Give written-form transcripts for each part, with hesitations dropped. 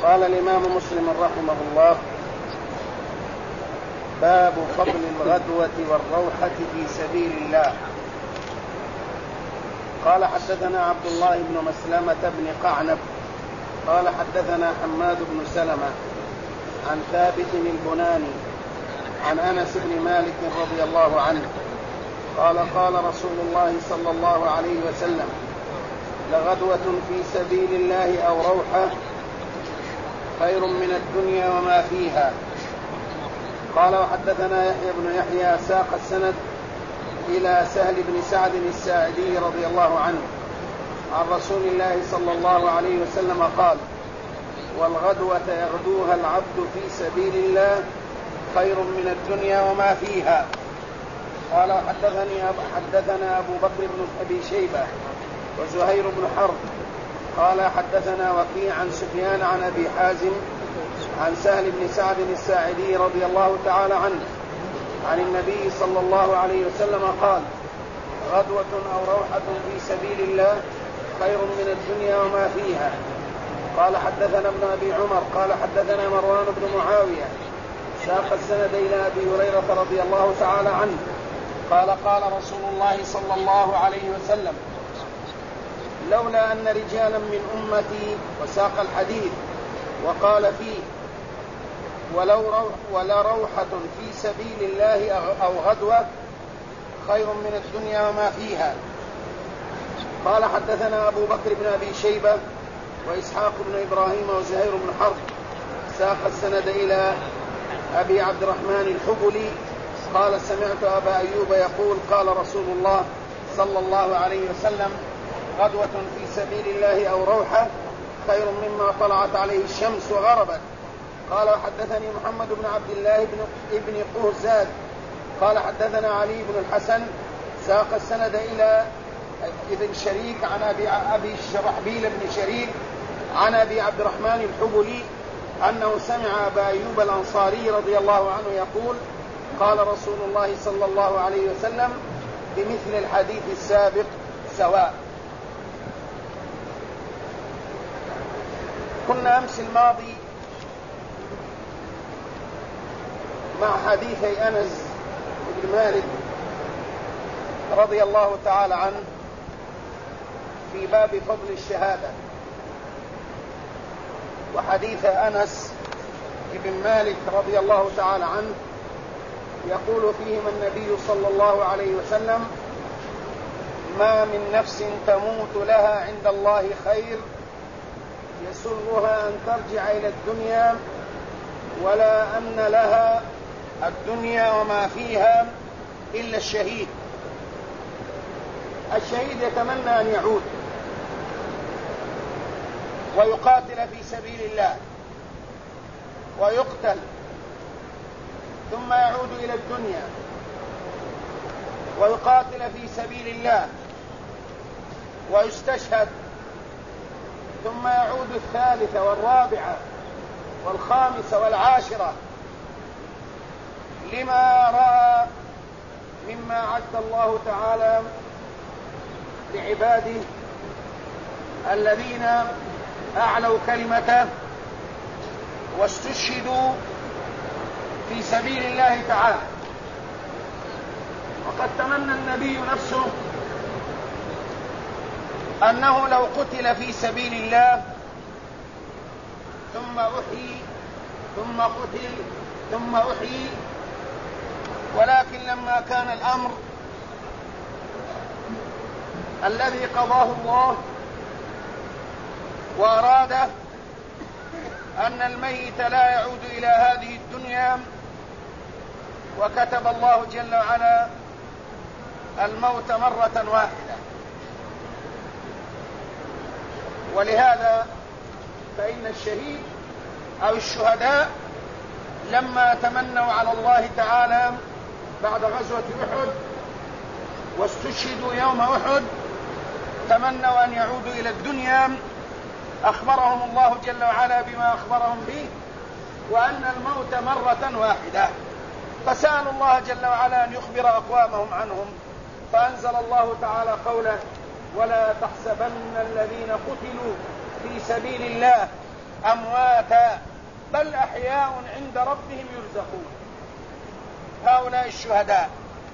قال الإمام مسلم رحمه الله: باب فضل الغدوة والروحة في سبيل الله. قال: حدثنا عبد الله بن مسلمة بن قعنب قال: حدثنا حماد بن سلمة عن ثابت البناني عن أنس بن مالك رضي الله عنه قال: قال رسول الله صلى الله عليه وسلم: لغدوة في سبيل الله أو روحة خير من الدنيا وما فيها. قال: وحدثنا يحيى بن يحيى ساق السند إلى سهل بن سعد الساعدي رضي الله عنه عن رسول الله صلى الله عليه وسلم قال: والغدوة يغدوها العبد في سبيل الله خير من الدنيا وما فيها. قال: حدثنا أبو بكر بن أبي شيبة وزهير بن حرب قال: حدثنا وكيع عن سفيان عن أبي حازم عن سهل بن سعد الساعدي رضي الله تعالى عنه عن النبي صلى الله عليه وسلم قال: غدوة أو روحة في سبيل الله خير من الدنيا وما فيها. قال: حدثنا ابن أبي عمر قال: حدثنا مروان بن معاوية ساق السند إلى أبي هريرة رضي الله تعالى عنه قال: قال رسول الله صلى الله عليه وسلم: لولا أن رجالا من أمتي، وساق الحديث وقال فيه: ولا روحة في سبيل الله أو غدوة خير من الدنيا وما فيها. قال: حدثنا أبو بكر بن أبي شيبة وإسحاق بن إبراهيم وزهير بن حرب ساق السند إلى أبي عبد الرحمن الحبلي قال: سمعت أبا أيوب يقول: قال رسول الله صلى الله عليه وسلم: غدوة في سبيل الله أو روحة خير مما طلعت عليه الشمس وغربت. قال: وحدثني محمد بن عبد الله بن قهزاد قال: حدثنا علي بن الحسن ساق السند إلى ابن شريك عن أبي شرحبيل بن شريك عن أبي عبد الرحمن الحبلي أنه سمع أبا أيوب الأنصاري رضي الله عنه يقول: قال رسول الله صلى الله عليه وسلم بمثل الحديث السابق سواء. كنا أمس الماضي مع حديثي أنس بن مالك رضي الله تعالى عنه في باب فضل الشهادة. وحديث أنس بن مالك رضي الله تعالى عنه يقول فيهما النبي صلى الله عليه وسلم: ما من نفس تموت لها عند الله خير يسرها أن ترجع إلى الدنيا ولا أن لها الدنيا وما فيها إلا الشهيد. الشهيد يتمنى أن يعود ويقاتل في سبيل الله ويقتل ثم يعود إلى الدنيا ويقاتل في سبيل الله ويستشهد ثم يعود الثالثة والرابعة والخامسة والعاشرة لما رأى مما عد الله تعالى لعباده الذين أعلوا كلمته واستشهدوا في سبيل الله تعالى. وقد تمنى النبي نفسه أنه لو قتل في سبيل الله ثم أحيي ثم قتل ثم أحيي، ولكن لما كان الأمر الذي قضاه الله وأراد أن الميت لا يعود إلى هذه الدنيا، وكتب الله جل وعلا الموت مرة واحدة. ولهذا فإن الشهيد أو الشهداء لما تمنوا على الله تعالى بعد غزوة أحد واستشهدوا يوم أحد تمنوا أن يعودوا إلى الدنيا، أخبرهم الله جل وعلا بما أخبرهم به، وأن الموت مرة واحدة، فسألوا الله جل وعلا أن يخبر أقوامهم عنهم، فأنزل الله تعالى قوله: ولا تحسبن الذين قتلوا في سبيل الله أمواتا أمواتا بل أحياء عند ربهم يرزقون. هؤلاء الشهداء.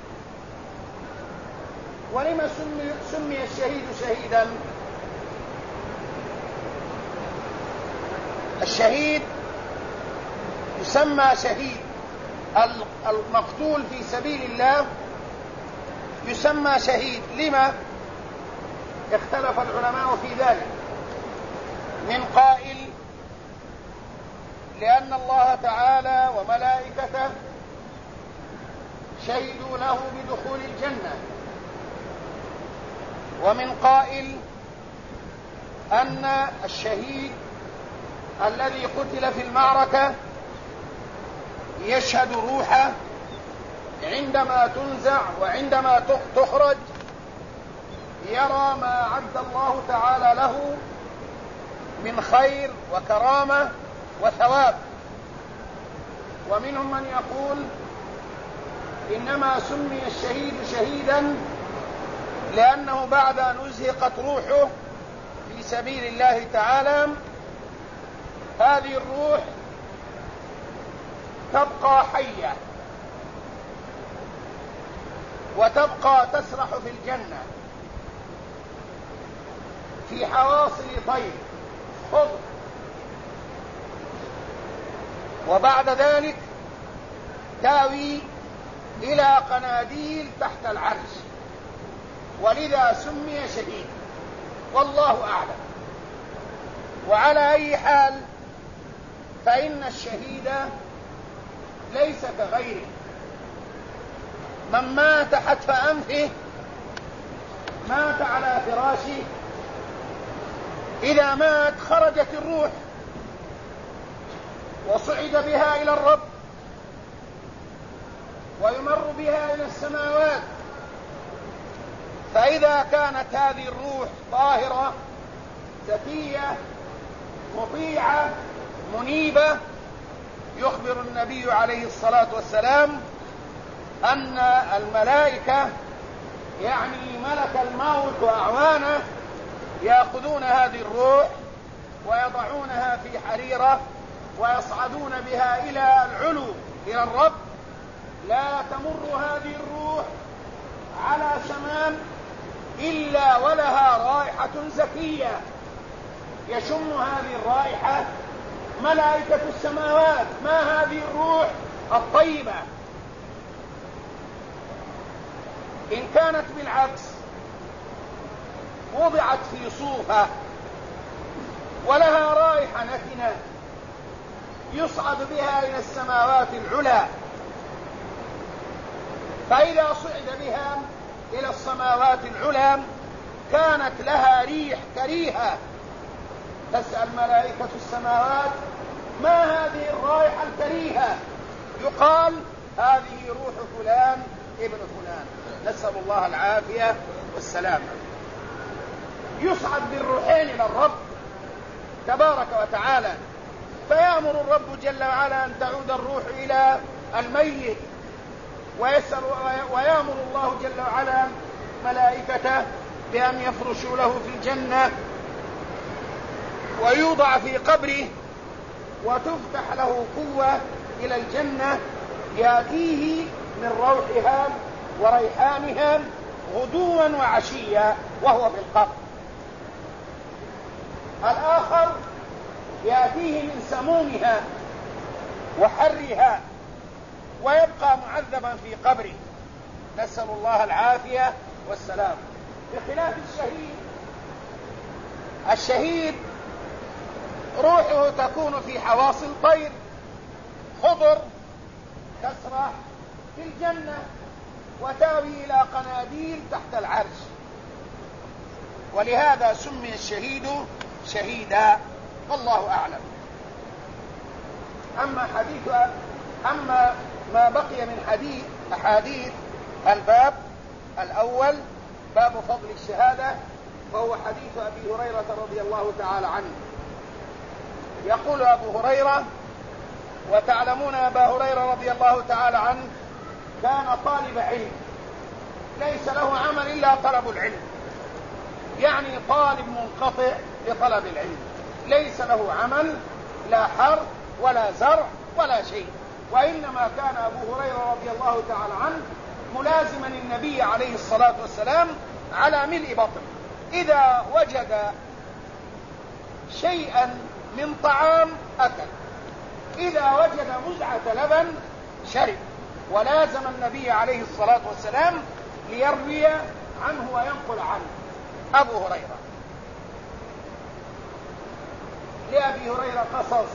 ولما سمي الشهيد شهيدا؟ الشهيد يسمى شهيد، المقتول في سبيل الله يسمى شهيد. لما؟ اختلف العلماء في ذلك. من قائل لأن الله تعالى وملائكته شهدوا له بدخول الجنة، ومن قائل أن الشهيد الذي قتل في المعركة يشهد روحه عندما تنزع وعندما تخرج، يرى ما أعد الله تعالى له من خير وكرامة وثواب. ومنهم من يقول إنما سمي الشهيد شهيدا لأنه بعد أن أزهقت روحه في سبيل الله تعالى هذه الروح تبقى حية وتبقى تسرح في الجنة في حواصل طير خضر، وبعد ذلك تاوي إلى قناديل تحت العرش، ولذا سمي شهيد، والله أعلم. وعلى أي حال فإن الشهيد ليس كغيره. من مات حتف أنفه مات على فراشه، إذا مات خرجت الروح وصعد بها إلى الرب ويمر بها إلى السماوات. فإذا كانت هذه الروح طاهرة زكية مطيعة منيبة، يخبر النبي عليه الصلاة والسلام أن الملائكة يعني ملك الموت وأعوانه يأخذون هذه الروح ويضعونها في حريرة ويصعدون بها إلى العلو إلى الرب. لا تمر هذه الروح على شمال إلا ولها رائحة زكية، يشم هذه الرائحة ملائكة السماوات. ما هذه الروح الطيبة؟ إن كانت بالعكس وضعت في صوفة ولها رائحة نتنة يصعد بها إلى السماوات العلى، فإذا صعد بها إلى السماوات العلى كانت لها ريح كريهة، تسأل ملائكة السماوات ما هذه الرائحة الكريهة؟ يقال هذه روح فلان ابن فلان، نسأل الله العافية والسلامة. يصعد بالروحين إلى الرب تبارك وتعالى، فيأمر الرب جل وعلا أن تعود الروح إلى الميت، ويأمر الله جل وعلا ملائكته بأن يفرشوا له في الجنة ويوضع في قبره وتفتح له قوة إلى الجنة يأتيه من روحها وريحانها غدوا وعشيا وهو في القبر. الآخر يأتيه من سمومها وحرها ويبقى معذبا في قبره، نسأل الله العافية والسلام. بخلاف الشهيد روحه تكون في حواصل طير خضر تسرح في الجنة وتاوي إلى قناديل تحت العرش، ولهذا سمي الشهيد شهيدا، والله أعلم. أما ما بقي من أحاديث الباب الأول باب فضل الشهادة، فهو حديث أبي هريرة رضي الله تعالى عنه. يقول أبو هريرة، وتعلمون أبا هريرة رضي الله تعالى عنه كان طالب علم ليس له عمل إلا طلب العلم، يعني طالب منقطع لطلب العلم، ليس له عمل لا حرث ولا زرع ولا شيء، وإنما كان أبو هريرة رضي الله تعالى عنه ملازما النبي عليه الصلاة والسلام على ملء بطن، إذا وجد شيئا من طعام أكل، إذا وجد مزعة لبن شرب، ولازم النبي عليه الصلاة والسلام ليروي عنه وينقل عنه. أبو هريرة لأبي هريرة قصص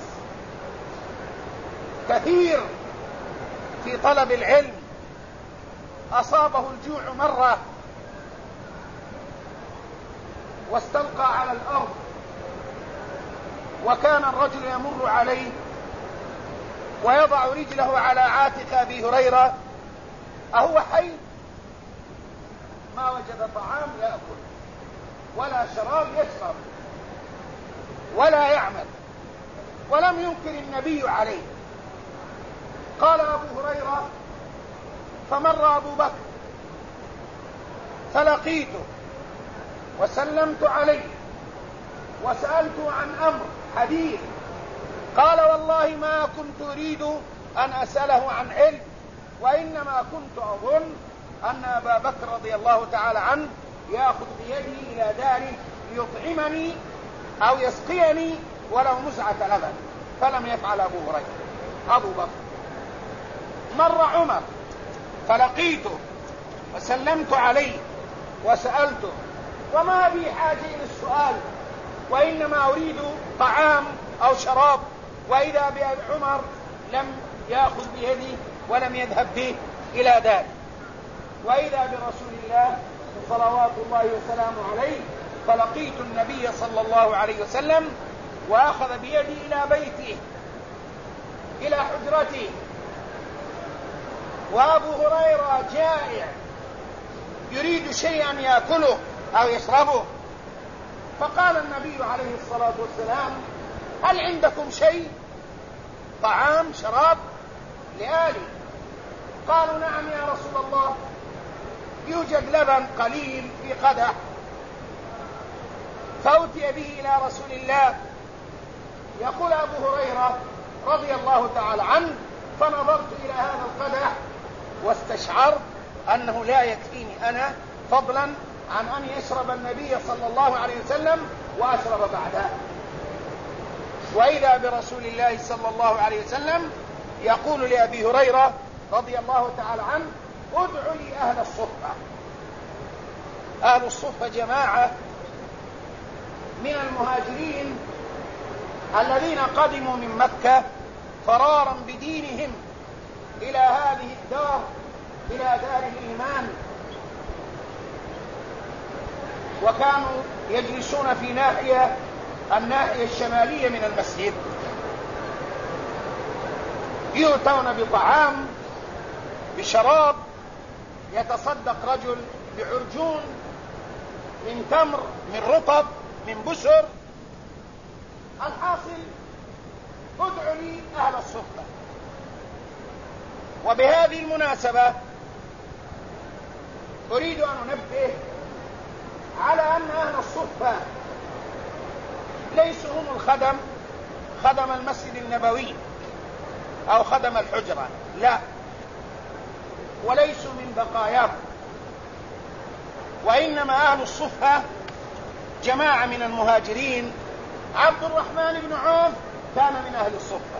كثير في طلب العلم. أصابه الجوع مرة واستلقى على الأرض، وكان الرجل يمر عليه ويضع رجله على عاتق أبي هريرة، أهو حي؟ ما وجد طعام يأكل ولا شراب يشرب ولا يعمل، ولم ينكر النبي عليه. قال أبو هريرة: فمر أبو بكر فلقيته وسلمت عليه وسألته عن أمر حديث، قال: والله ما كنت أريد أن أسأله عن علم، وإنما كنت أظن أن أبا بكر رضي الله تعالى عنه يأخذ بيدي إلى داره ليطعمني أو يسقيني ولو مزعة لبن، فلم يفعل أبو هريرة. أبو بكر. مر عمر فلقيته وسلمت عليه وسألته، وما بي حاجة إلى السؤال، وإنما أريد طعام أو شراب، وإذا بعمر لم يأخذ بيدي ولم يذهب به إلى داره. وإذا برسول الله صلوات الله وسلامه عليه فلقيت النبي صلى الله عليه وسلم وأخذ بيدي إلى بيته إلى حجرته، وأبو هريرة جائع يريد شيئا يأكله أو يشربه، فقال النبي عليه الصلاة والسلام: هل عندكم شيء؟ طعام شراب لآلي؟ قالوا: نعم يا رسول الله، يوجد لبن قليل في قدح. فأتي به إلى رسول الله. يقول أبو هريرة رضي الله تعالى عنه: فنظرت إلى هذا القدح واستشعرت أنه لا يكفيني أنا، فضلا عن أن يشرب النبي صلى الله عليه وسلم وأشرب بعده. وإذا برسول الله صلى الله عليه وسلم يقول لأبي هريرة رضي الله تعالى عنه: ادعوا لي أهل الصفة. أهل الصفة جماعة من المهاجرين الذين قدموا من مكة فرارا بدينهم إلى هذه الدار، إلى دار الإيمان، وكانوا يجلسون في الناحية الشمالية من المسجد. يؤتون بطعام بشراب، يتصدق رجل بعرجون من تمر من رطب من بسر. الحاصل: ادعوا لي أهل الصفة. وبهذه المناسبة أريد أن أنبه على أن أهل الصفة ليسوا هم الخدم، خدم المسجد النبوي أو خدم الحجرة، لا، وليسوا من بقاياهم، وإنما أهل الصفة جماعة من المهاجرين. عبد الرحمن بن عوف كان من أهل الصفة.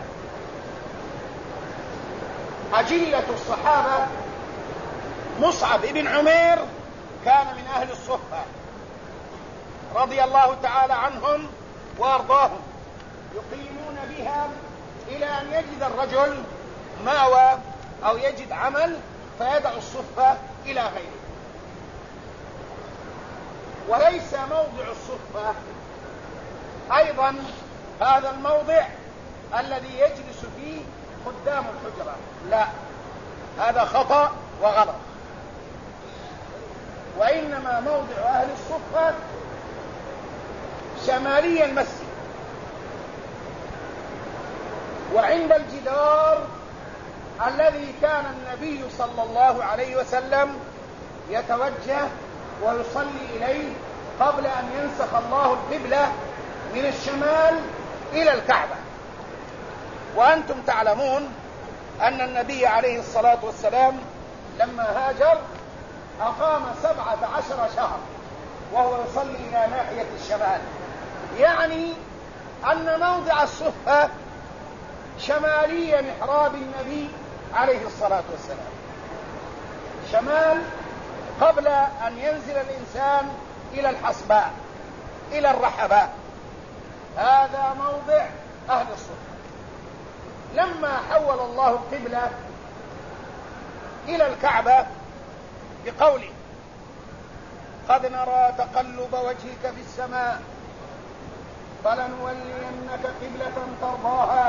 أجلة الصحابة مصعب بن عمير كان من أهل الصفة رضي الله تعالى عنهم وأرضاهم، يقيمون بها إلى أن يجد الرجل مأوى أو يجد عمل فيدع الصفة إلى غيره. وليس موضع الصفة أيضا هذا الموضع الذي يجلس فيه قدام الحجرة، لا، هذا خطأ وغلط. وإنما موضع أهل الصفة شمالي المسجد، وعند الجدار الذي كان النبي صلى الله عليه وسلم يتوجه ويصلي إليه قبل أن ينسخ الله القبلة من الشمال إلى الكعبة. وأنتم تعلمون أن النبي عليه الصلاة والسلام لما هاجر أقام 17 شهر وهو يصلي إلى ناحية الشمال، يعني أن موضع الصفة شمالي محراب النبي عليه الصلاة والسلام، شمال، قبل أن ينزل الإنسان إلى الحصباء إلى الرحباء، هذا موضع أهل الصفة. لما حول الله القبلة إلى الكعبة بقوله قد نرى تقلب وجهك في السماء فلنولينك قبلة ترضاها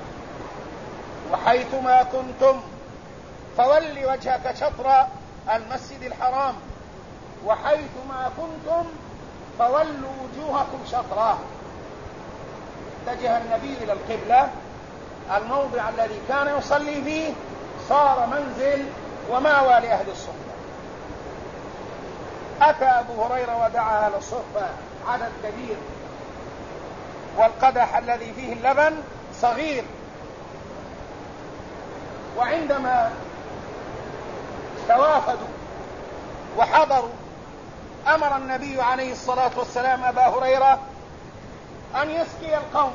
وحيثما كنتم فول وجهك شطر المسجد الحرام وحيثما كنتم فولوا وجوهكم شطراه. اتجه النبي إلى القبلة، الموضع الذي كان يصلي فيه صار منزل ومأوى لأهل الصفة. أتى أبو هريرة ودعا أهل الصفة عدد كبير، والقدح الذي فيه اللبن صغير، وعندما توافدوا وحضروا أمر النبي عليه الصلاة والسلام أبا هريرة أن يسقي القوم.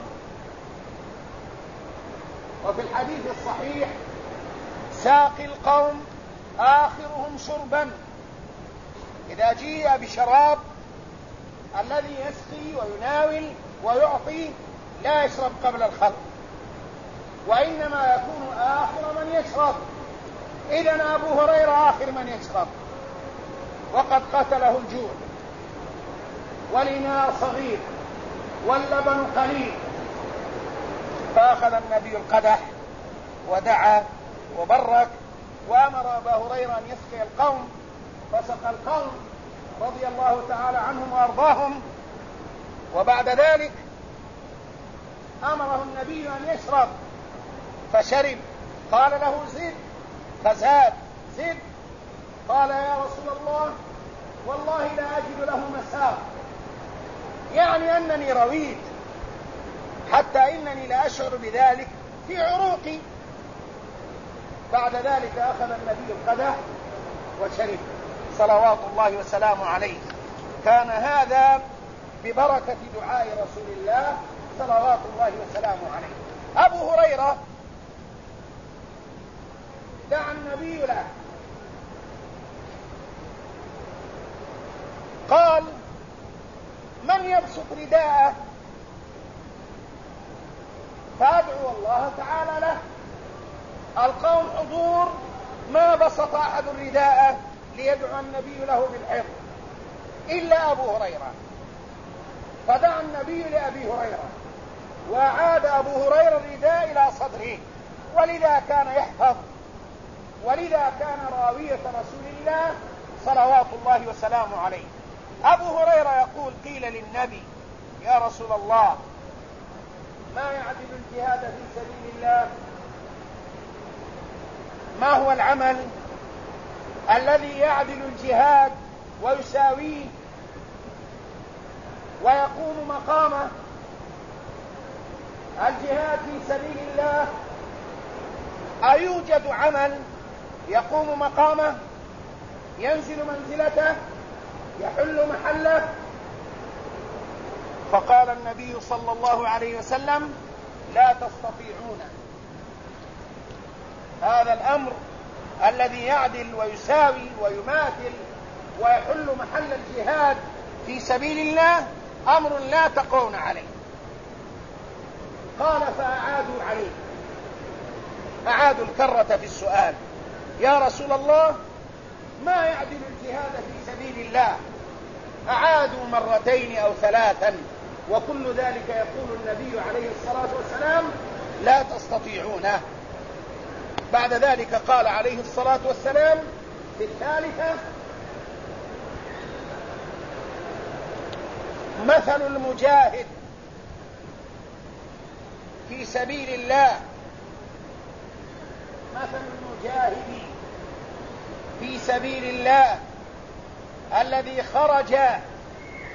وفي الحديث الصحيح ساقي القوم آخرهم شربا، إذا جيء بشراب الذي يسقي ويناول ويعطي لا يشرب قبل الخلق، وإنما يكون آخر من يشرب. إذن أبو هريرة آخر من يشرب، وقد قتله الجوع، والإناء صغير واللبن قليل، فأخذ النبي القدح ودعا وبرك وأمر أبا هريرة أن يسقي القوم، فسقى القوم رضي الله تعالى عنهم وأرضاهم. وبعد ذلك أمره النبي أن يشرب فشرب، قال له زد فزاد، زد، قال يا رسول الله والله لا أجد له مساق، يعني أنني رويت حتى إنني لا أشعر بذلك في عروقي. بعد ذلك أخذ النبي القدح وشرب صلوات الله وسلامه عليه. كان هذا ببركة دعاء رسول الله صلوات الله وسلامه عليه. أبو هريرة دعا النبي له، قال من يبسط رداءه فأدعو الله تعالى له. القوم حضور، ما بسط أحد رداءه ليدعو النبي له بالحفظ إلا أبو هريرة، فدعا النبي لأبي هريرة وعاد أبو هريرة الرداء إلى صدره، ولذا كان يحفظ، ولذا كان راوية رسول الله صلوات الله وسلامه عليه. أبو هريرة يقول قيل للنبي يا رسول الله ما يعدل الجهاد في سبيل الله؟ ما هو العمل الذي يعدل الجهاد ويساويه ويقوم مقامه؟ الجهاد في سبيل الله أيوجد عمل يقوم مقامه، ينزل منزلته، يحل محله؟ فقال النبي صلى الله عليه وسلم لا تستطيعون. هذا الأمر الذي يعدل ويساوي ويماثل ويحل محل الجهاد في سبيل الله أمر لا تقون عليه. قال فأعادوا عليه، أعادوا الكرة في السؤال، يا رسول الله ما يعدل الجهاد في سبيل الله؟ أعادوا مرتين أو ثلاثا، وكل ذلك يقول النبي عليه الصلاة والسلام لا تستطيعونه. بعد ذلك قال عليه الصلاة والسلام في الثالثة مثل المجاهد في سبيل الله، مثل المجاهد في سبيل الله الذي خرج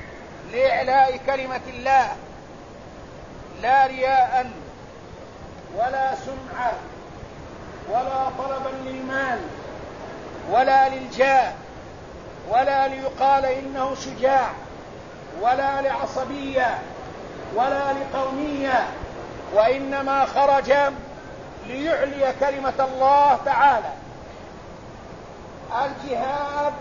لإعلاء كلمة الله لا رياء ولا سمعة ولا طلبا للمال ولا للجاه ولا ليقال إنه شجاع ولا لعصبية ولا لقومية، وإنما خرج ليعلي كلمة الله تعالى. الجهاد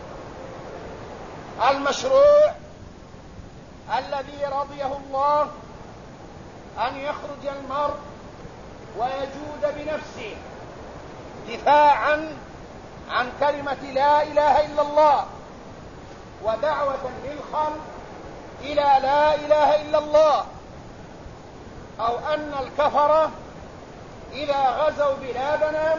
المشروع الذي رضيه الله أن يخرج المرء ويجود بنفسه دفاعا عن كلمة لا إله إلا الله ودعوة للخلق إلى لا إله إلا الله، أو أن الكفرة إذا غزوا بلادنا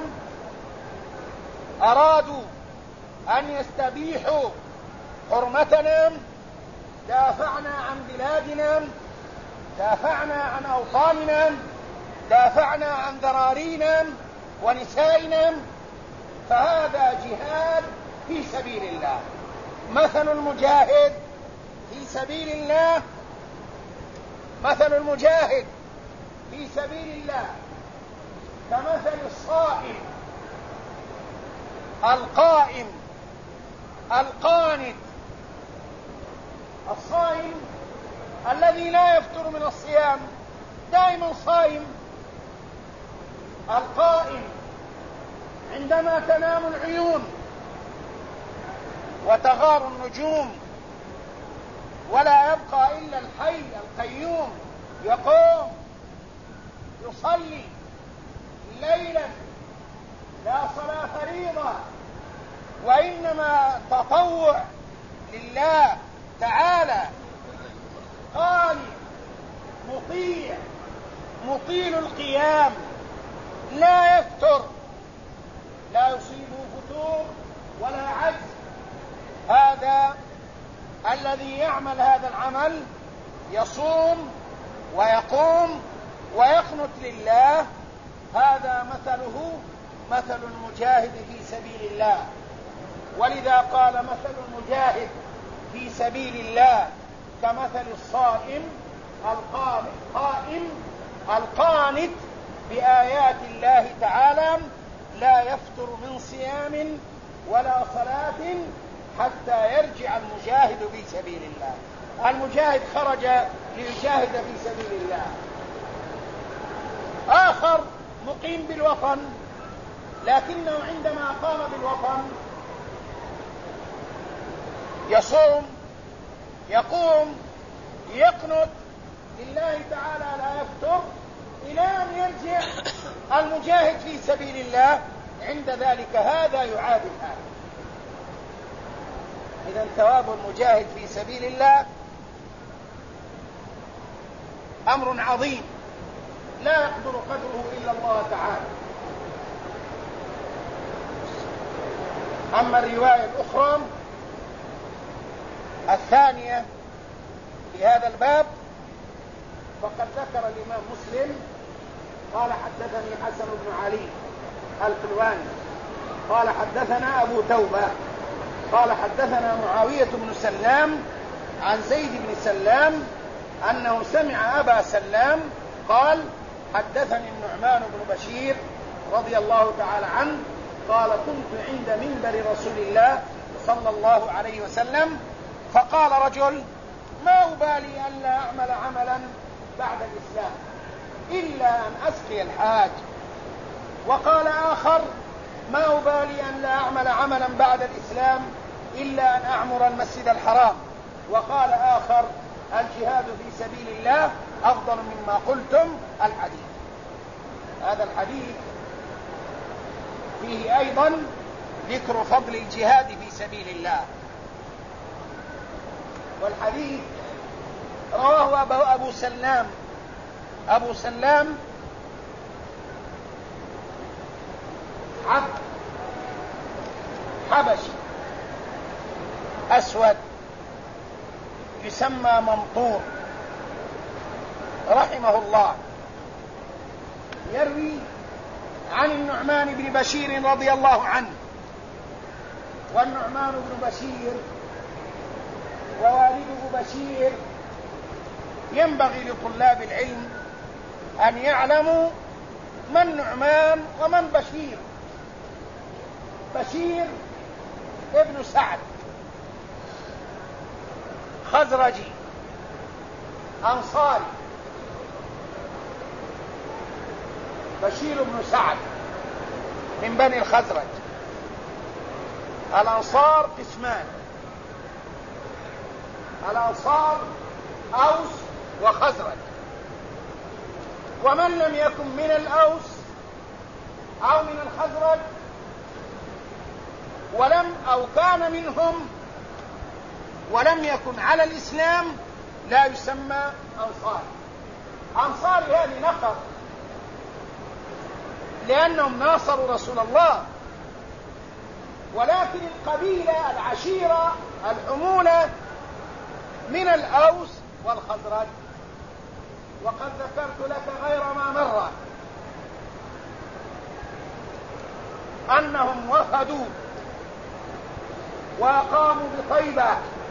أرادوا أن يستبيحوا حرمتنا، دافعنا عن بلادنا، دافعنا عن أوطاننا، دافعنا عن ذرارينا ونسائنا، فهذا جهاد في سبيل الله. مثل المجاهد في سبيل الله، مثل المجاهد في سبيل الله كمثل الصائم القائم القانت. الصائم الذي لا يفتر من الصيام دائما صائم، القائم عندما تنام العيون وتغار النجوم ولا يبقى إلا الحي القيوم يقوم يصلي ليلا، لا صلاة فريضة وإنما تطوع لله تعالى، قال مطيع مطيل القيام لا يفتر، لا يصيبه فتور ولا عجز. هذا الذي يعمل هذا العمل يصوم ويقوم ويقنت لله، هذا مثله مثل المجاهد في سبيل الله. ولذا قال مثل المجاهد في سبيل الله كمثل الصائم القائم القانت بآيات الله تعالى، لا يفتر من صيام ولا صلاة حتى يرجع المجاهد في سبيل الله. المجاهد خرج ليجاهد في سبيل الله. آخر مقيم بالوطن، لكنه عندما قام بالوطن يصوم يقوم يقنت لله تعالى لا يفتر إلى أن يرجع المجاهد في سبيل الله، عند ذلك هذا يعادل هذا. إذن ثواب المجاهد في سبيل الله أمر عظيم لا يقدر قدره إلا الله تعالى. أما الرواية الأخرى الثانية في هذا الباب فقد ذكر الإمام مسلم قال حدثني حسن بن علي الحلواني قال حدثنا أبو توبة قال حدثنا معاوية بن سلام عن زيد بن سلام أنه سمع أبا سلام قال حدثني النعمان بن بشير رضي الله تعالى عنه قال كنت عند منبر رسول الله صلى الله عليه وسلم فقال رجل ما أبالي أن لا أعمل عملا بعد الإسلام إلا أن أسقي الحاج. وقال آخر ما أبالي أن لا أعمل عملا بعد الإسلام إلا أن أعمر المسجد الحرام. وقال آخر الجهاد في سبيل الله أفضل مما قلتم الحديث. هذا الحديث فيه أيضا ذكر فضل الجهاد في سبيل الله. والحديث رواه أبو سلام عبد حبشي أسود يسمى ممطور رحمه الله، يروي عن النعمان بن بشير رضي الله عنه. والنعمان بن بشير ووالده بشير ينبغي لطلاب العلم أن يعلموا من نعمان ومن بشير. بشير ابن سعد خزرجي أنصاري. بشير بن سعد من بني الخزرج. الأنصار قسمان: الأنصار أوس وخزرج. ومن لم يكن من الأوس أو من الخزرج أو كان منهم ولم يكن على الإسلام لا يسمى أنصاري. أنصاري هذه نقر لأنهم ناصروا رسول الله، ولكن القبيلة العشيرة الحمولة من الأوس والخزرج. وقد ذكرت لك غير ما مر أنهم وفدوا وأقاموا بطيبة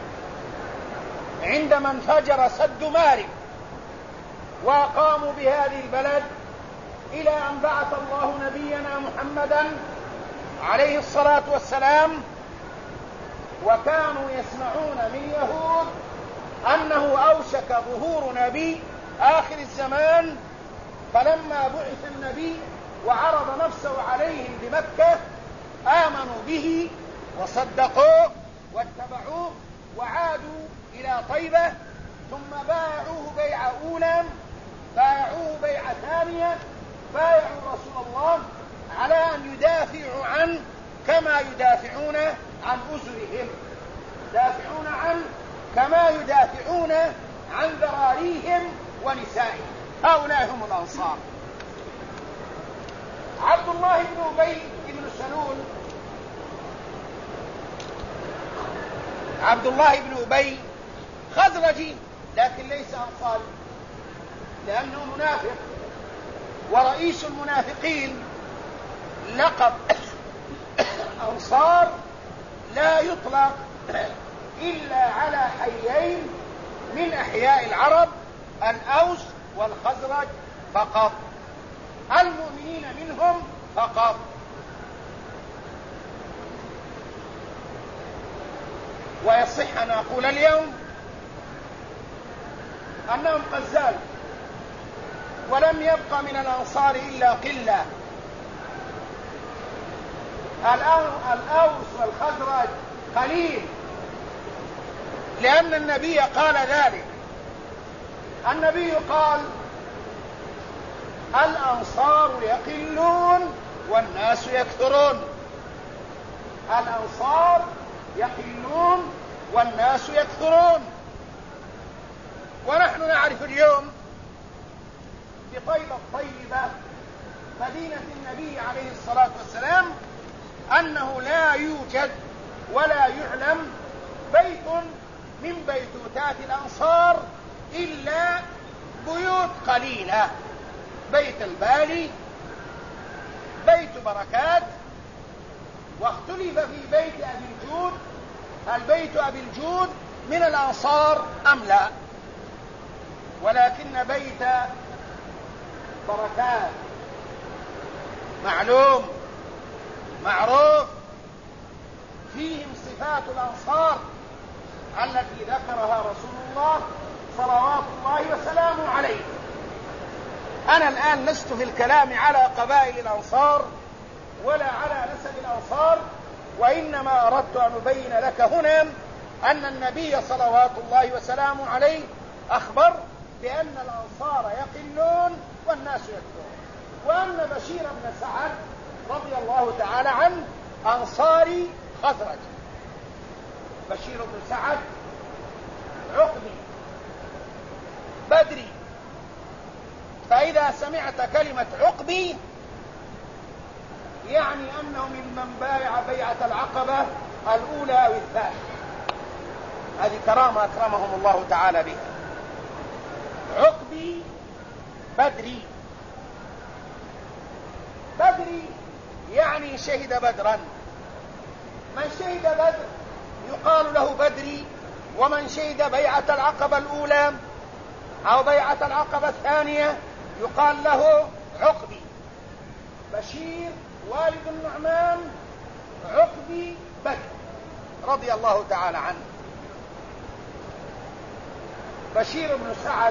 عندما انفجر سد مارب، وأقاموا بهذه البلد إلى أن بعث الله نبينا محمدا عليه الصلاة والسلام. وكانوا يسمعون من يهود أنه أوشك ظهور نبي آخر الزمان، فلما بعث النبي وعرض نفسه عليهم بمكة آمنوا به وصدقوه واتبعوه وعادوا إلى طيبة، ثم بايعوه بيعة أولى، بايعوه بيعة ثانية، بايعوا رسول الله على أن يدافعوا عنه كما يدافعون عن أسرهم، يدافعون عنه كما يدافعون عن ذراريهم ونسائهم. هؤلاء هم الأنصار. عبد الله بن أبي بن سلول، عبد الله بن أبي خزرجي لكن ليس أنصاري، لأنه منافق، ورئيس المنافقين. لقب أنصار لا يطلق إلا على حيين من أحياء العرب: الأوس والخزرج فقط، المؤمنين منهم فقط. ويصح أن أقول اليوم أنهم قد زالوا، ولم يبق من الأنصار إلا قلة. الأوس والخزرج قليل، لأن النبي قال ذلك. النبي قال: الأنصار يقلون والناس يكثرون. الأنصار يقلون والناس يكثرون. ونحن نعرف اليوم في طيبة الطيبة مدينة النبي عليه الصلاة والسلام أنه لا يوجد ولا يعلم بيت من بيتوتات الأنصار إلا بيوت قليلة: بيت البالي، بيت بركات، واختلف في بيت أبي الجود، هل بيت أبي الجود من الأنصار أم لا، ولكن بيت بركات معلوم معروف فيهم صفات الأنصار التي ذكرها رسول الله صلوات الله وسلامه عليه. أنا الآن لست في الكلام على قبائل الأنصار ولا على نسب الأنصار، وإنما أردت أن أبين لك هنا أن النبي صلوات الله وسلامه عليه أخبر بأن الأنصار يقلون والناس يكثرون، وأن بشير بن سعد رضي الله تعالى عنه أنصاري خزرج. بشير بن سعد عقبي بدري، فإذا سمعت كلمة عقبي يعني أنه ممن بايع بيعة العقبة الأولى أو الثانية. هذه كرامة أكرمهم الله تعالى بها. عقبي بدري، بدري يعني شهد بدرا. من شهد بدر يقال له بدري، ومن شهد بيعة العقبة الأولى أو بيعة العقبة الثانية يقال له عقبي. والد النعمان عقب بدر رضي الله تعالى عنه. بشير بن سعد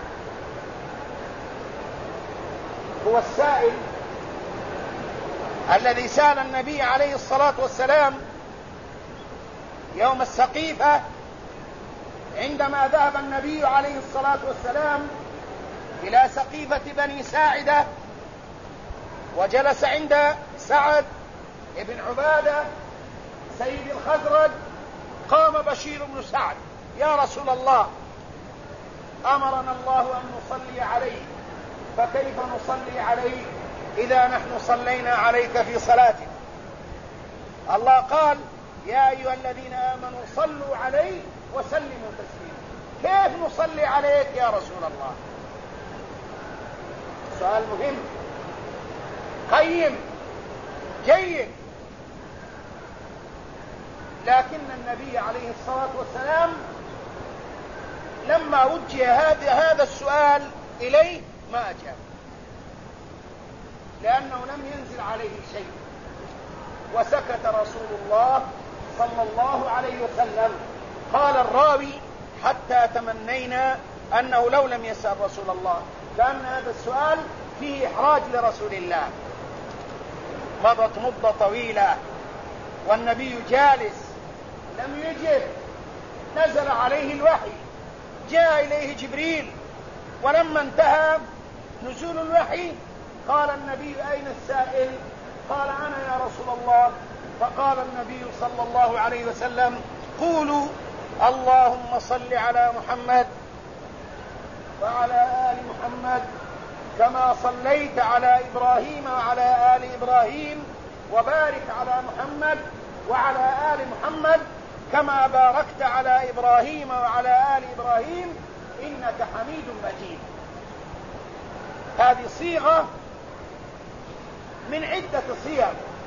هو السائل الذي سأل النبي عليه الصلاة والسلام يوم السقيفة عندما ذهب النبي عليه الصلاة والسلام إلى سقيفة بني ساعدة وجلس عند سعد بن عبادة سيد الخزرج. قام بشير بن سعد: يا رسول الله، أمرنا الله أن نصلي عليه، فكيف نصلي عليه إذا نحن صلينا عليك في صلاتنا؟ الله قال: يا أيها الذين آمنوا صلوا عليه وسلموا تسليما. كيف نصلي عليك يا رسول الله؟ سؤال مهم قيم جيد. لكن النبي عليه الصلاة والسلام لما وجه هذا السؤال إليه ما أجاب، لأنه لم ينزل عليه شيء، وسكت رسول الله صلى الله عليه وسلم. قال الراوي: حتى تمنينا أنه لو لم يسأل رسول الله، كأن هذا السؤال فيه إحراج لرسول الله. مضت مدة طويلة والنبي جالس لم يجب. نزل عليه الوحي، جاء إليه جبريل، ولما انتهى نزول الوحي قال النبي: أين السائل؟ قال: أنا يا رسول الله. فقال النبي صلى الله عليه وسلم: قولوا اللهم صل على محمد وعلى آل محمد كما صليت على إبراهيم وعلى آل إبراهيم، وبارك على محمد وعلى آل محمد كما باركت على إبراهيم وعلى آل إبراهيم إنك حميد مجيد. هذه صيغة من عدة صيغ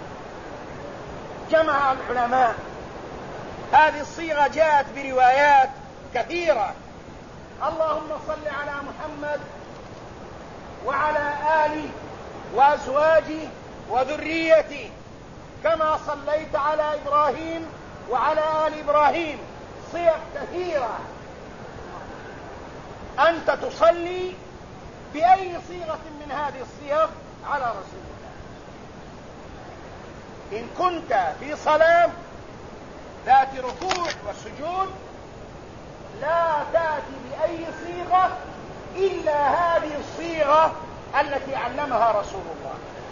جمع العلماء. هذه الصيغة جاءت بروايات كثيرة: اللهم صل على محمد وعلى آله وأزواجه وذريته كما صليت على إبراهيم وعلى آل إبراهيم. صيغ كثيرة. أنت تصلي بأي صيغة من هذه الصيغ على رسول الله. إن كنت في صلاة ذات ركوع وسجود لا تأتي بأي صيغة إلا هذه الصيغة التي علمها رسول الله.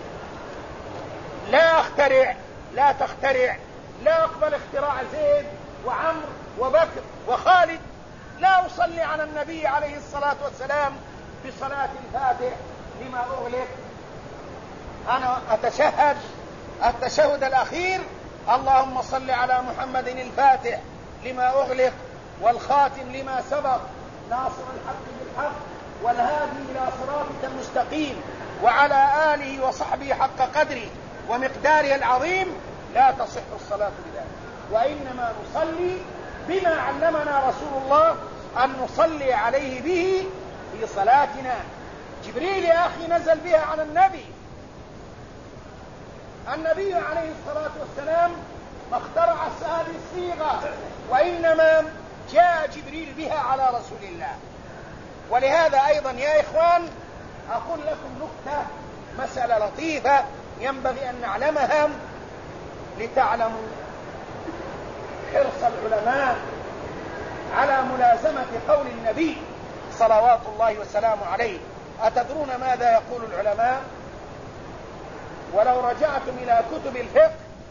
لا أخترع، لا تخترع، لا أقبل اختراع زيد وعمر وبكر وخالد. لا أصلي على النبي عليه الصلاة والسلام بصلاة الفاتح لما أغلق. أنا أتشهد التشهد الأخير: اللهم صل على محمد الفاتح لما أغلق والخاتم لما سبق ناصر الحق بالحق والهادي إلى صراطك المستقيم وعلى آله وصحبه حق قدره ومقداره العظيم. لا تصح الصلاة بذلك، وإنما نصلي بما علمنا رسول الله أن نصلي عليه به في صلاتنا. جبريل يا أخي نزل بها على النبي عليه الصلاة والسلام ما اخترع هذه الصيغة، وإنما جاء جبريل بها على رسول الله. ولهذا أيضا يا إخوان أقول لكم نكتة، مسألة لطيفة ينبغي أن نعلمها لتعلموا حرص العلماء على ملازمة قول النبي صلوات الله وسلامه عليه. أتدرون ماذا يقول العلماء؟ ولو رجعتم إلى كتب الفقه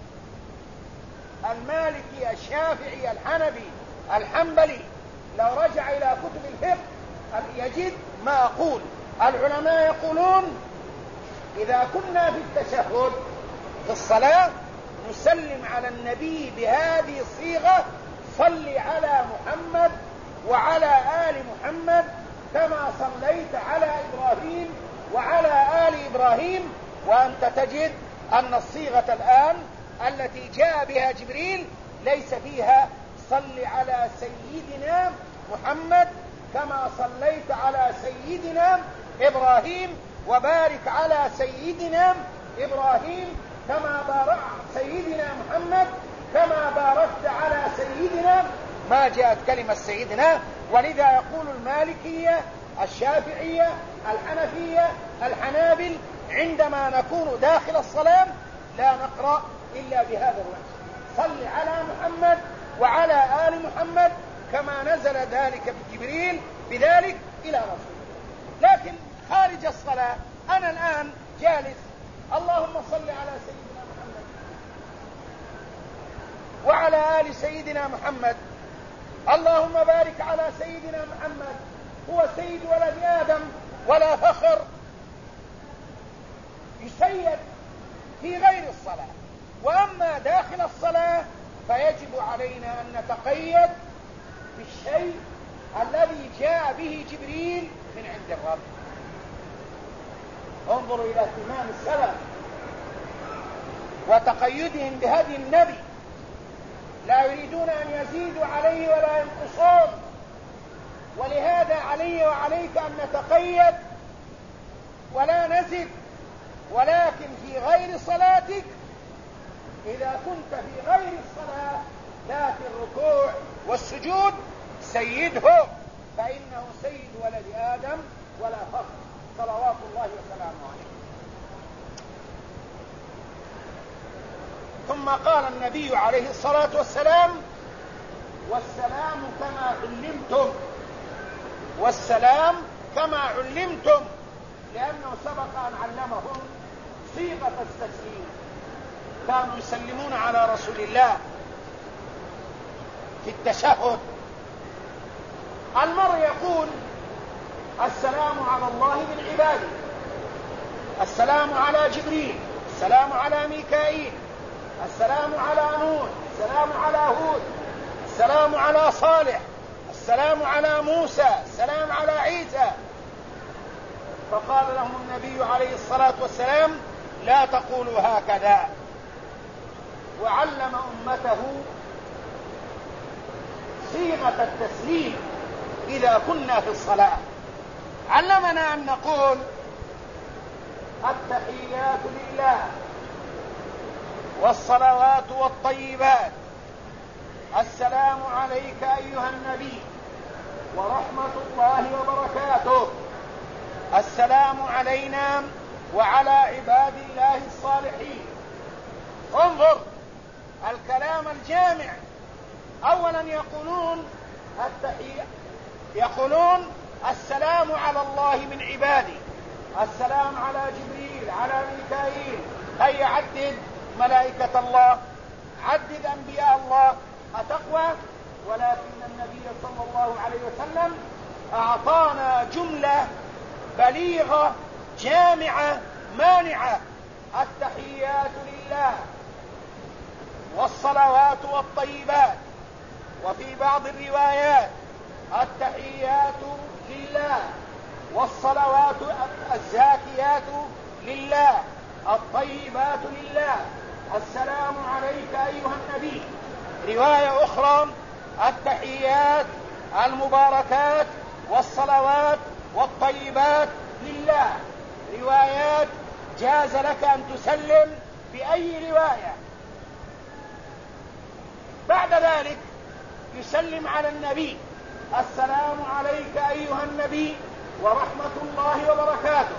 المالكي الشافعي الحنبي الحنبلي، لو رجع إلى كتب الفقه يجد ما أقول. العلماء يقولون: إذا كنا في التشهد في الصلاة نسلم على النبي بهذه الصيغة: صل على محمد وعلى آل محمد كما صليت على إبراهيم وعلى آل إبراهيم. وأنت تجد أن الصيغة الآن التي جاء بها جبريل ليس فيها صل على سيدنا محمد كما صليت على سيدنا إبراهيم وبارك على سيدنا إبراهيم كما بارك سيدنا محمد كما باركت على سيدنا، ما جاءت كلمة سيدنا. ولذا يقول المالكية الشافعية الحنفية الحنابل عندما نكون داخل الصلاة لا نقرأ إلا بهذا الوجه: صل على محمد وعلى آل محمد كما نزل ذلك بجبريل بذلك إلى رسول. لكن خارج الصلاة أنا الآن جالس، اللهم صل على سيدنا محمد وعلى آل سيدنا محمد، اللهم بارك على سيدنا محمد، هو سيد ولد آدم ولا فخر، يسيد في غير الصلاة. وأما داخل الصلاة فيجب علينا أن نتقيد بالشيء الذي جاء به جبريل من عند الرب. انظروا إلى اهتمام السلف وتقيدهم بهدي النبي، لا يريدون أن يزيدوا عليه ولا ينقصون. ولهذا علي وعليك أن نتقيد ولا نزد، ولكن في غير صلاتك إذا كنت في غير الصلاة لا في الركوع والسجود سيده، فإنه سيد ولد آدم ولا فخر، صلوات الله وسلامه عليه. ثم قال النبي عليه الصلاة والسلام: والسلام كما علمتم، والسلام كما علمتم، لأنه سبق أن علمهم صيغة التسليم. كانوا يسلمون على رسول الله في التشهد، المرء يقول: السلام على الله من عباده، السلام على جبريل، السلام على ميكائيل، السلام على نوح، السلام على هود، السلام على صالح، السلام على موسى، السلام على عيسى. فقال لهم النبي عليه الصلاة والسلام: لا تقولوا هكذا. وعلم أمته صيغة التسليم إذا كنا في الصلاة. علمنا أن نقول: التحيات لله والصلوات والطيبات، السلام عليك أيها النبي ورحمة الله وبركاته، السلام علينا وعلى عباد الله الصالحين. انظر الكلام الجامع. أولا يقولون السلام على الله من عباده، السلام على جبريل، على ميكائيل. هيا عدد ملائكة الله، عدد أنبياء الله، أتقوى. ولكن النبي صلى الله عليه وسلم أعطانا جملة بليغة جامعة مانعة: التحيات لله والصلوات والطيبات. وفي بعض الروايات: التحيات لله والصلوات الزاكيات لله، الطيبات لله، السلام عليك أيها النبي. رواية أخرى: التحيات المباركات والصلوات والطيبات لله. روايات جاز لك أن تسلم بأي رواية. بعد ذلك يسلم على النبي: السلام عليك أيها النبي ورحمة الله وبركاته.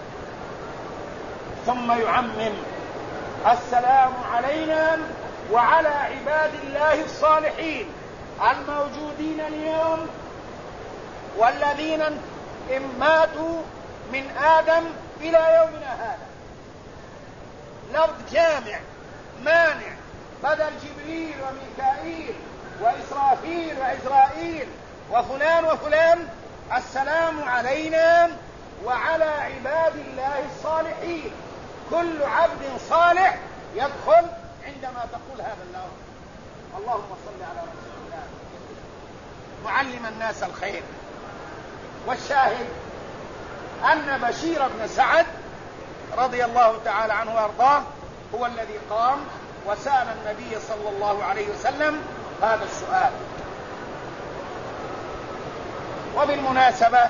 ثم يعمم: السلام علينا وعلى عباد الله الصالحين الموجودين اليوم والذين ماتوا من آدم إلى يومنا هذا. لفظ جامع مانع، بدل جبريل وميكائيل وإسرافيل وعزرائيل وفلان وفلان. السلام علينا وعلى عباد الله الصالحين. كل عبد صالح يدخل عندما تقول هذا اللفظ. اللهم صل على رسول الله معلم الناس الخير. والشاهد أن بشير بن سعد رضي الله تعالى عنه وارضاه هو الذي قام وسأل النبي صلى الله عليه وسلم هذا السؤال. وبالمناسبة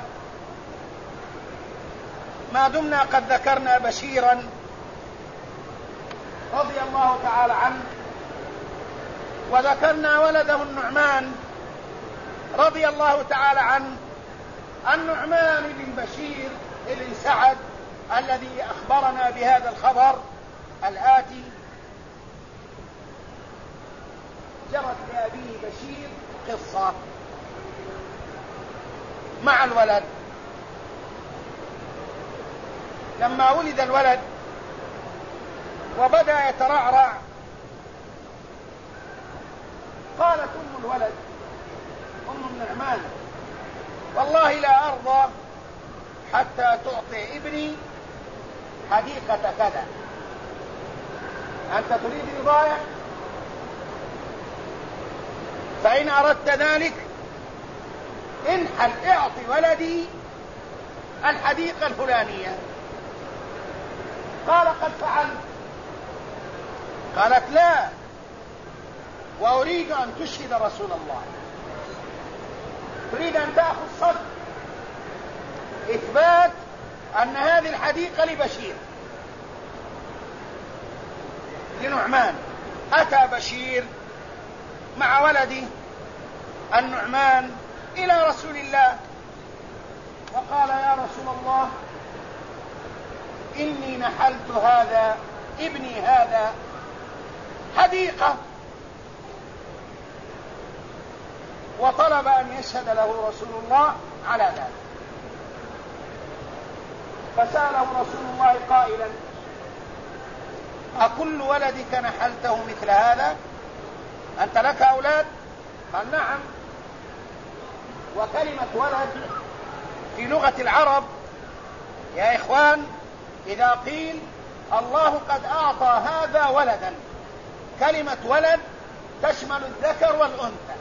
ما دمنا قد ذكرنا بشيرا رضي الله تعالى عنه، وذكرنا ولده النعمان رضي الله تعالى عنه. النعمان بن بشير بن سعد الذي أخبرنا بهذا الخبر الآتي: جرت لأبيه بشير قصة مع الولد. لما ولد الولد وبدأ يترعرع، قالت أم الولد أم النعمان: والله لا أرضى حتى تعطي ابني حديقة كذا. أنت تريد رضاية؟ فإن أردت ذلك انحل اعطي ولدي الحديقة الفلانية. قال: قد فعلت. قالت: لا، وأريد أن تشهد رسول الله. تريد أن تأخذ صدق إثبات أن هذه الحديقة لبشير لنعمان. أتى بشير مع ولده النعمان إلى رسول الله وقال: يا رسول الله، إني نحلت هذا ابني هذا حديقة، وطلب أن يشهد له رسول الله على ذلك. فسأله رسول الله قائلا: أكل ولدك نحلته مثل هذا؟ أنت لك أولاد؟ قال: نعم. وكلمة ولد في لغة العرب يا إخوان إذا قيل الله قد أعطى هذا ولدا، كلمة ولد تشمل الذكر والأنثى.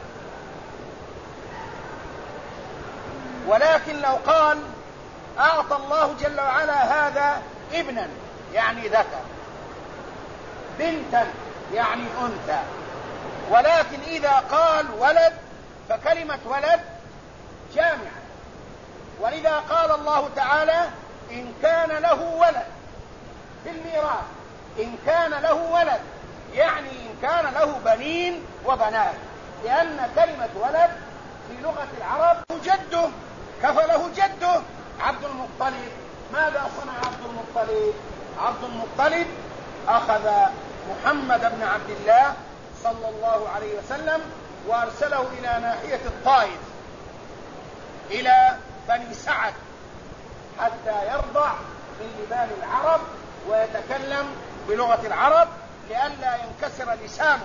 ولكن لو قال أعطى الله جل وعلا هذا ابنا يعني ذكر، بنتا يعني أنثى. ولكن إذا قال ولد فكلمة ولد جامعة. ولذا قال الله تعالى: إن كان له ولد في الميراث، إن كان له ولد يعني إن كان له بنين وبنات، لأن كلمة ولد في لغة العرب جده، كفله جده عبد المطلب. ماذا صنع عبد المطلب؟ عبد المطلب أخذ محمد بن عبد الله صلى الله عليه وسلم وأرسله إلى ناحية الطائف إلى بني سعد حتى يرضع من لبان العرب ويتكلم بلغة العرب لئلا ينكسر لسانه،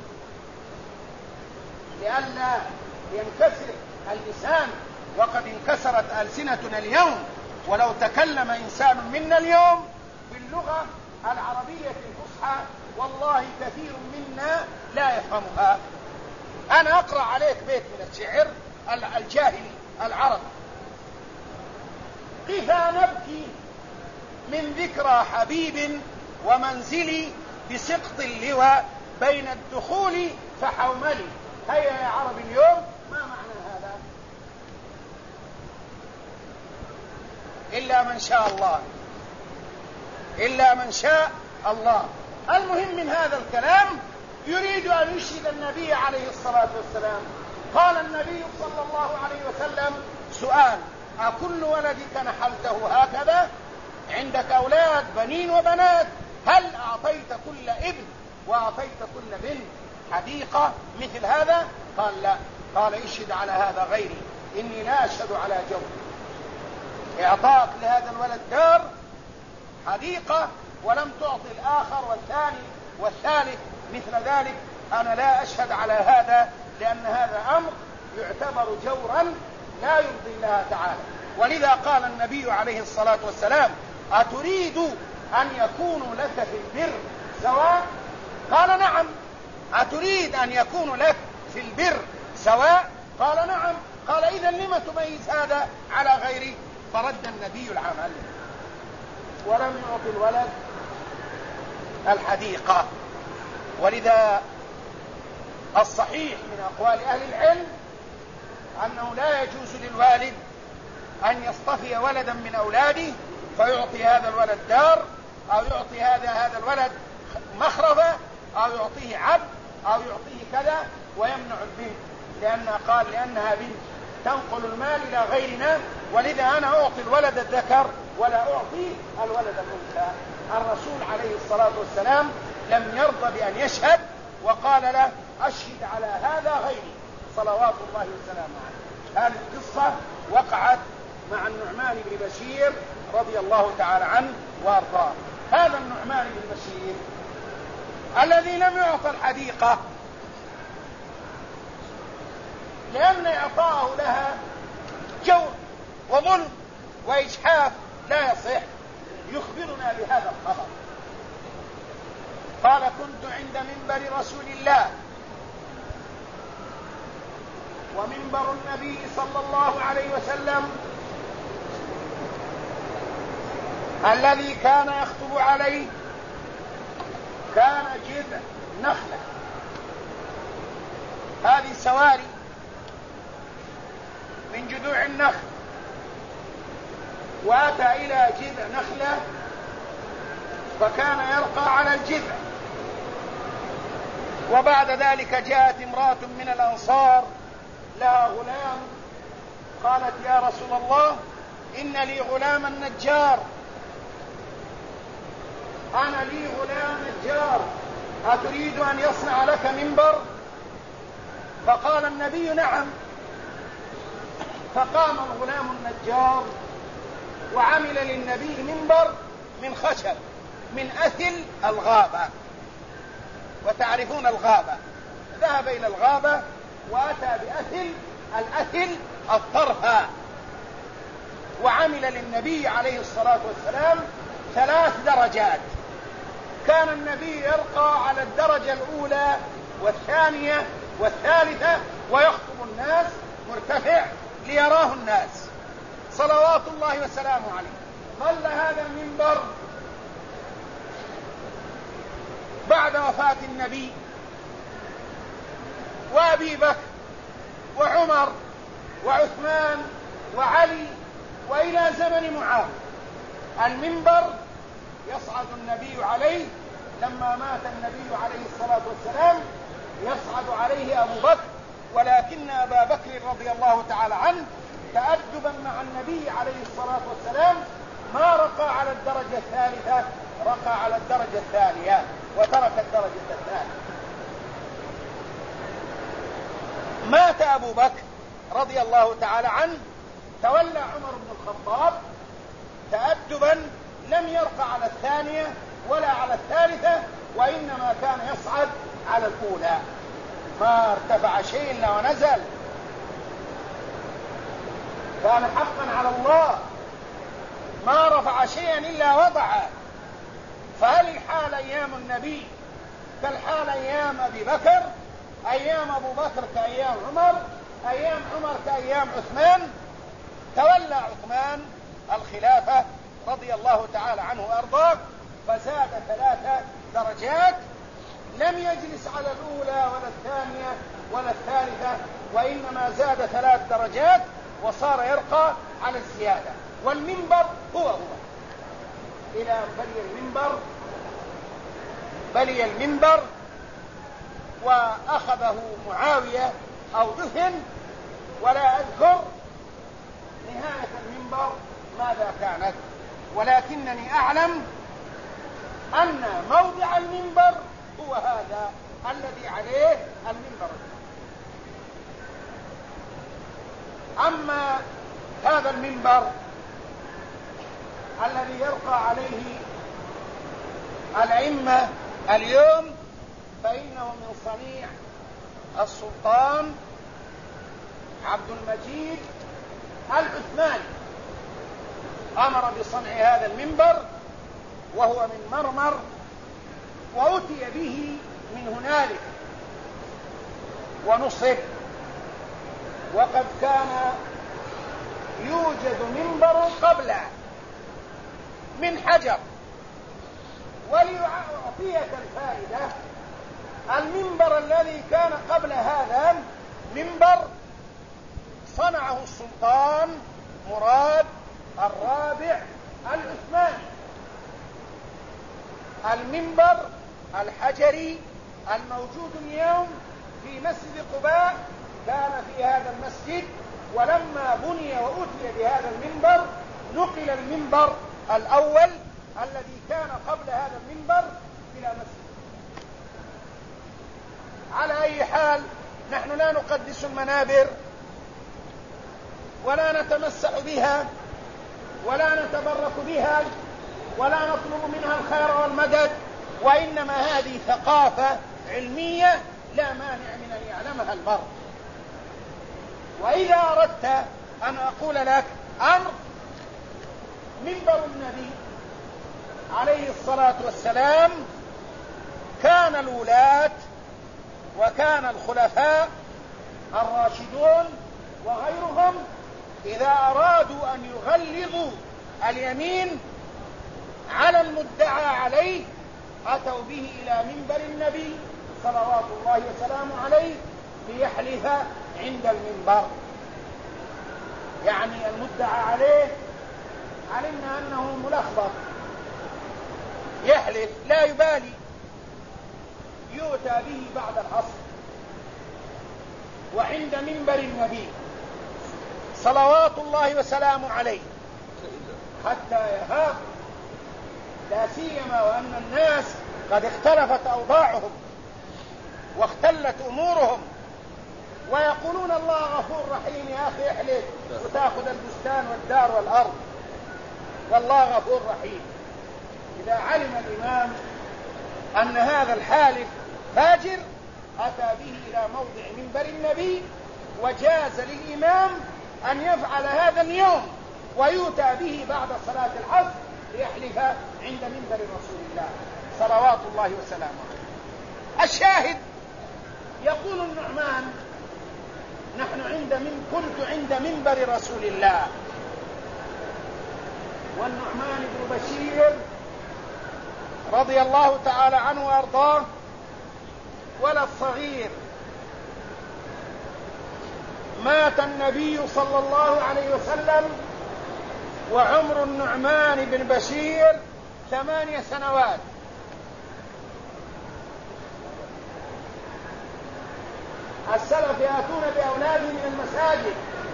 لئلا ينكسر اللسان. وقد انكسرت ألسنتنا اليوم، ولو تكلم إنسان منا اليوم باللغة العربية الفصحى والله كثير منا لا يفهمها. أنا أقرأ عليك بيت من الشعر الجاهلي العربي: قفا نبكي من ذكرى حبيب ومنزلي بسقط اللواء بين الدخول فحوملي. هيا يا عرب اليوم، ما معنى هذا؟ إلا من شاء الله، إلا من شاء الله. المهم من هذا الكلام يريد أن يشهد النبي عليه الصلاة والسلام. قال النبي صلى الله عليه وسلم: سؤال: أكل ولدك نحلته هكذا؟ عندك أولاد بنين وبنات، هل أعطيت كل ابن وأعطيت كل بنت حديقة مثل هذا؟ قال: لا. قال: اشهد على هذا غيري، إني لا أشهد على جور. إعطاك لهذا الولد دار حديقة ولم تعطي الآخر والثاني والثالث مثل ذلك، أنا لا أشهد على هذا، لأن هذا أمر يعتبر جورا لا يرضي الله تعالى. ولذا قال النبي عليه الصلاة والسلام: أتريد أن يكونوا لك في البر سواء؟ قال: نعم. أتريد أن يكونوا لك في البر سواء؟ قال: نعم. قال: إذن لم تميز هذا على غيره؟ فرد النبي العمل ولم يعطي الولد الحديقة. ولذا الصحيح من أقوال أهل العلم أنه لا يجوز للوالد أن يصطفي ولدا من أولاده فيعطي هذا الولد دار أو يعطي هذا الولد يعطيه عبد أو يعطيه كذا ويمنع البنت، لأنها بنت تنقل المال إلى غيرنا، ولذا أنا أعطي الولد الذكر ولا أعطي الولد الأنثى. الرسول عليه الصلاة والسلام لم يرضى بأن يشهد، وقال له أشهد على هذا غيري صلوات الله وسلامه عليه. هذه القصة وقعت مع النعمان بن بشير رضي الله تعالى عنه وارضاه. هذا النعمان بن بشير الذي لم يعطى الحديقة لأن إعطاءه لها جور وظلم وإجحاف لا يصح، يخبرنا بهذا الخبر. قال كنت عند منبر رسول الله، ومنبر النبي صلى الله عليه وسلم الذي كان يخطب عليه كان جذع نخلة. هذه سواري من جذوع النخل، وأتى إلى جذع نخلة فكان يرقى على الجذع. وبعد ذلك جاءت امرأة من الأنصار لها غلام، قالت يا رسول الله إن لي غلاما نجار، أنا لي غلام نجار، أتريد أن يصنع لك منبر؟ فقال النبي نعم. فقام الغلام النجار وعمل للنبي منبر من خشب من أثل الغابة، وتعرفون الغابة، ذهب إلى الغابة وأتى بأثل الأثل الطرفة، وعمل للنبي عليه الصلاة والسلام 3 درجات. كان النبي يرقى على الدرجة الأولى والثانية والثالثة ويخطب الناس مرتفع ليراه الناس صلوات الله وسلامه عليه. ظل هذا المنبر بعد وفاة النبي وأبي بكر وعمر وعثمان وعلي وإلى زمن معاوية. المنبر يصعد النبي عليه، لما مات النبي عليه الصلاة والسلام يصعد عليه أبو بكر، ولكن أبا بكر رضي الله تعالى عنه تأدبا مع النبي عليه الصلاة والسلام ما رقى على الدرجة الثالثة، رقى على الدرجة الثانية وترك الدرجة الثانية. مات أبو بكر رضي الله تعالى عنه، تولى عمر بن الخطاب تأدبا لم يرقى على الثانية ولا على الثالثة، وإنما كان يصعد على الأولى، ما ارتفع شيء إلا ونزل، كان حقا على الله، ما رفع شيئا إلا وضعه. فهل الحال أيام النبي كالحال أيام أبي بكر؟ أيام أبو بكر كأيام عمر؟ أيام عمر كأيام عثمان؟ تولى عثمان الخلافة رضي الله تعالى عنه وأرضاه، فزاد 3 درجات، لم يجلس على الأولى ولا الثانية ولا الثالثة، وإنما زاد 3 درجات وصار يرقى على الزيادة. والمنبر هو إلى أن بلي المنبر وأخذه معاوية أو دفن، ولا أذكر نهاية المنبر ماذا كانت، ولكنني أعلم أن موضع المنبر هو هذا الذي عليه المنبر. أما هذا المنبر الذي يرقى عليه الأئمة اليوم فإنه من صنيع السلطان عبد المجيد العثماني، أمر بصنع هذا المنبر وهو من مرمر، وأتي به من هنالك ونصب. وقد كان يوجد منبر قبله من حجر. وليعطيك الفائدة، المنبر الذي كان قبل هذا منبر صنعه السلطان مراد الرابع العثماني، المنبر الحجري الموجود اليوم في مسجد قباء كان في هذا المسجد، ولما بني وأتي بهذا المنبر نقل المنبر الأول الذي كان قبل هذا المنبر إلى مسجد. على أي حال نحن لا نقدس المنابر ولا نتمسح بها ولا نتبرك بها ولا نطلب منها الخير والمدد، وإنما هذه ثقافة علمية لا مانع من أن يعلمها المرء. وإذا أردت أن أقول لك أمر، منبر النبي عليه الصلاة والسلام كان الولاة وكان الخلفاء الراشدون وغيرهم إذا أرادوا أن يغلظوا اليمين على المدعى عليه أتوا به إلى منبر النبي صلوات الله وسلامه عليه ليحلف عند المنبر. يعني المدعى عليه علمنا أنه ملخبط يحلف لا يبالي، يؤتى به بعد العصر وعند منبر النبي صلوات الله وسلامه عليه حتى يهاب، لا سيما وأن الناس قد اختلفت أوضاعهم واختلت أمورهم، ويقولون الله غفور رحيم، يا أخي احلف وتأخذ البستان والدار والأرض، والله غفور رحيم. إذا علم الإمام أن هذا الحالف فاجر أتى به إلى موضع منبر النبي، وجاز للإمام أن يفعل هذا اليوم ويؤتى به بعد صلاة العصر ليحلف عند منبر رسول الله صلوات الله وسلامه عليه. الشاهد يقول النعمان كنت عند منبر رسول الله، والنعمان بن بشير رضي الله تعالى عنه وارضاه ولد صغير، مات النبي صلى الله عليه وسلم وعمر النعمان بن بشير 8 سنوات. السلف يأتون بأولادهم من المساجد،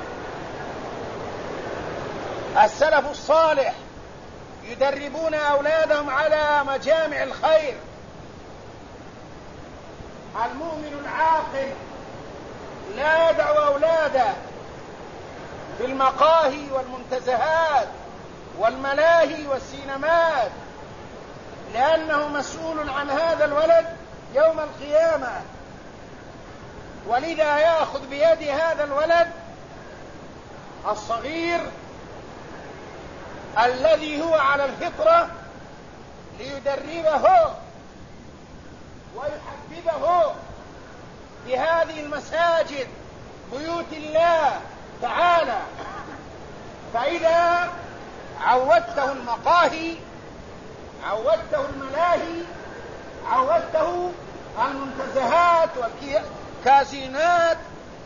السلف الصالح يدربون أولادهم على مجامع الخير. المؤمن العاقل لا يدع أولاده في المقاهي والمنتزهات والملاهي والسينمات، لأنه مسؤول عن هذا الولد يوم القيامة، ولذا يأخذ بيد هذا الولد الصغير الذي هو على الفطرة ليدربه ويحببه بهذه المساجد بيوت الله تعالى. فإذا عودته المقاهي، عودته الملاهي، عودته المنتزهات والكازينات،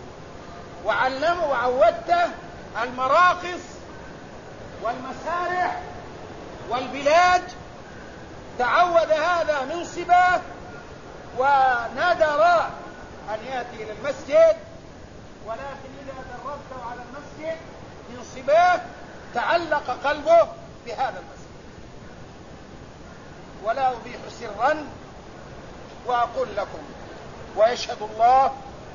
وعودته المراقص والمسارح والبلاد، تعود هذا من صباه وندر أن يأتي إلى المسجد، ولكن إذا دربته على المسجد من صباه تعلق قلبه بهذا المسجد. ولا أبيح سرا وأقول لكم ويشهد الله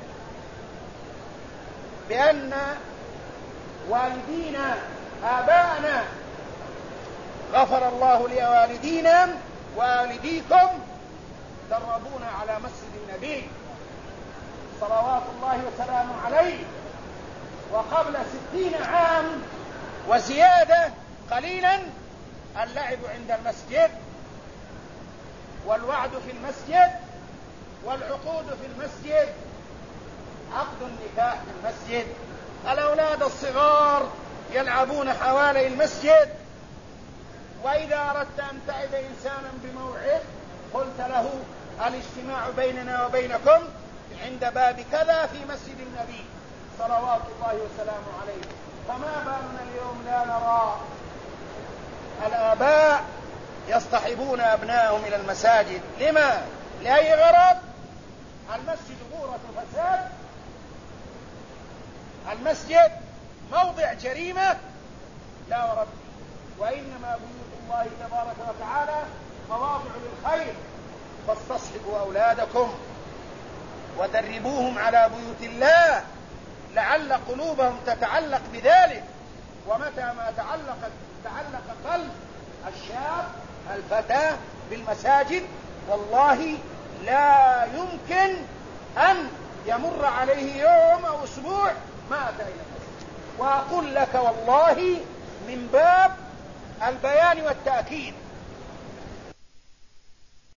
بأن والدينا آباءنا غفر الله لوالدينا ووالديكم دربونا على مسجد النبي صلوات الله وسلامه عليه، وقبل 60 عام وزيادة قليلا اللعب عند المسجد والوعد في المسجد والعقود في المسجد، عقد النكاح في المسجد، الأولاد الصغار يلعبون حوالي المسجد. وإذا أردت أن تعد إنسانا بموعد قلت له الاجتماع بيننا وبينكم عند باب كذا في مسجد النبي صلوات الله وسلامه عليه. فما بالنا اليوم لا نرى الآباء يصطحبون أبنائهم إلى المساجد؟ لما؟ لأي غرض؟ المسجد بورة فساد؟ المسجد موضع جريمة؟ لا ورب، وإنما بيوت الله تبارك وتعالى مواضع للخير. فاستصحبوا أولادكم ودربوهم على بيوت الله لعل قلوبهم تتعلق بذلك. ومتى ما تعلق قلب الشاب الفتاة بالمساجد والله لا يمكن أن يمر عليه يوم أو أسبوع ما أتى إلى المسجد. وأقول لك والله من باب البيان والتأكيد